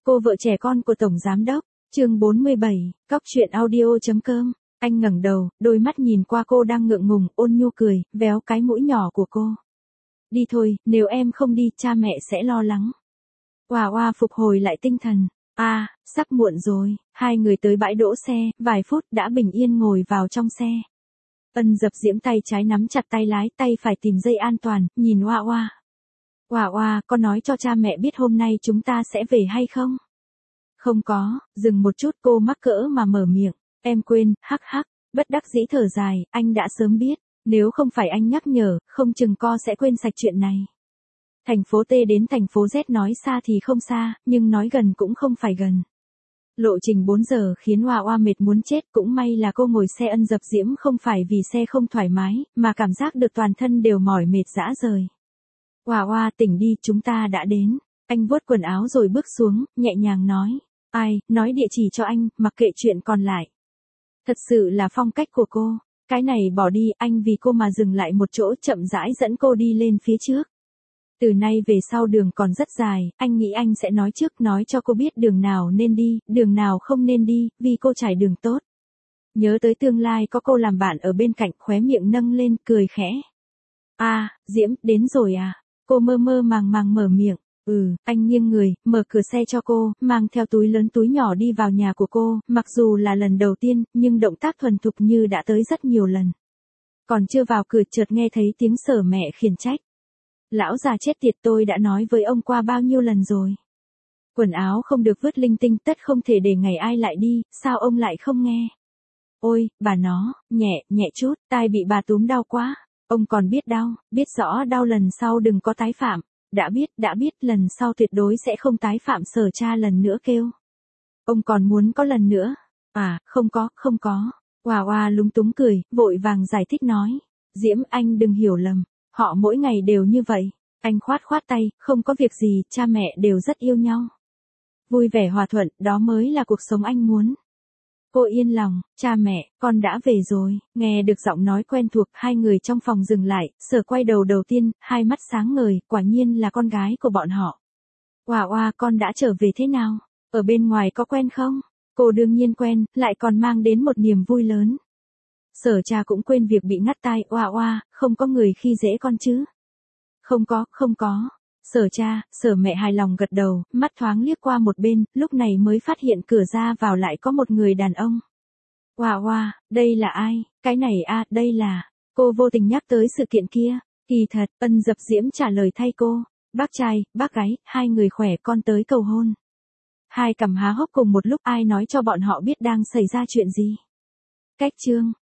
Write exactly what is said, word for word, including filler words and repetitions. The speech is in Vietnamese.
Cô vợ trẻ con của Tổng Giám Đốc, chương bốn mươi bảy, cóc truyện audio.com. Anh ngẩng đầu, đôi mắt nhìn qua cô đang ngượng ngùng, ôn nhu cười, véo cái mũi nhỏ của cô. Đi thôi, nếu em không đi, cha mẹ sẽ lo lắng. Oa oa phục hồi lại tinh thần. À, sắp muộn rồi, hai người tới bãi đỗ xe, vài phút đã bình yên ngồi vào trong xe. Ân Dập Diễm tay trái nắm chặt tay lái, tay phải tìm dây an toàn, nhìn Oa Oa. Oa Oa, con nói cho cha mẹ biết hôm nay chúng ta sẽ về hay không? Không có, dừng một chút cô mắc cỡ mà mở miệng. Em quên, hắc hắc, bất đắc dĩ thở dài, anh đã sớm biết, nếu không phải anh nhắc nhở, không chừng co sẽ quên sạch chuyện này. Thành phố T đến thành phố Z nói xa thì không xa, nhưng nói gần cũng không phải gần. Lộ trình bốn giờ khiến Oa Oa mệt muốn chết, cũng may là cô ngồi xe Ân Dập Diễm không phải vì xe không thoải mái, mà cảm giác được toàn thân đều mỏi mệt rã rời. Oa Oa tỉnh đi, chúng ta đã đến. Anh vuốt quần áo rồi bước xuống, nhẹ nhàng nói. Ai, nói địa chỉ cho anh, mặc kệ chuyện còn lại. Thật sự là phong cách của cô. Cái này bỏ đi, anh vì cô mà dừng lại một chỗ, chậm rãi dẫn cô đi lên phía trước. Từ nay về sau đường còn rất dài, anh nghĩ anh sẽ nói trước, nói cho cô biết đường nào nên đi, đường nào không nên đi, vì cô trải đường tốt. Nhớ tới tương lai có cô làm bạn ở bên cạnh, khóe miệng nâng lên, cười khẽ. À, Diễm, đến rồi à? Cô mơ mơ màng màng mở miệng. Ừ, anh nghiêng người, mở cửa xe cho cô, mang theo túi lớn túi nhỏ đi vào nhà của cô, mặc dù là lần đầu tiên, nhưng động tác thuần thục như đã tới rất nhiều lần. Còn chưa vào cửa chợt nghe thấy tiếng Sở mẹ khiển trách. Lão già chết tiệt, tôi đã nói với ông qua bao nhiêu lần rồi. Quần áo không được vứt linh tinh, tất không thể để ngày ai lại đi, sao ông lại không nghe? Ôi, bà nó, nhẹ, nhẹ chút, tai bị bà túm đau quá. Ông còn biết đau, biết rõ đau, lần sau đừng có tái phạm. Đã biết, đã biết, lần sau tuyệt đối sẽ không tái phạm. Sở cha lần nữa kêu. Ông còn muốn có lần nữa? À, không có, không có. Oa Oa lúng túng cười, vội vàng giải thích nói. Diễm, anh đừng hiểu lầm. Họ mỗi ngày đều như vậy. Anh khoát khoát tay, không có việc gì, cha mẹ đều rất yêu nhau. Vui vẻ hòa thuận, đó mới là cuộc sống anh muốn. Cô yên lòng, cha mẹ, con đã về rồi. Nghe được giọng nói quen thuộc, hai người trong phòng dừng lại, Sở quay đầu đầu tiên, hai mắt sáng ngời, quả nhiên là con gái của bọn họ. Oa Oa, con đã trở về thế nào? Ở bên ngoài có quen không? Cô đương nhiên quen, lại còn mang đến một niềm vui lớn. Sở cha cũng quên việc bị ngắt tai. Oa Oa, không có người khi dễ con chứ? Không có, không có. Sở cha, Sở mẹ hài lòng gật đầu, mắt thoáng liếc qua một bên, lúc này mới phát hiện cửa ra vào lại có một người đàn ông. Oa Oa, đây là ai? Cái này a, à, đây là... Cô vô tình nhắc tới sự kiện kia. Kỳ thật, Ân Dập Diễm trả lời thay cô. Bác trai, bác gái, hai người khỏe, con tới cầu hôn. Hai cằm há hốc cùng một lúc, ai nói cho bọn họ biết đang xảy ra chuyện gì? Cách chương.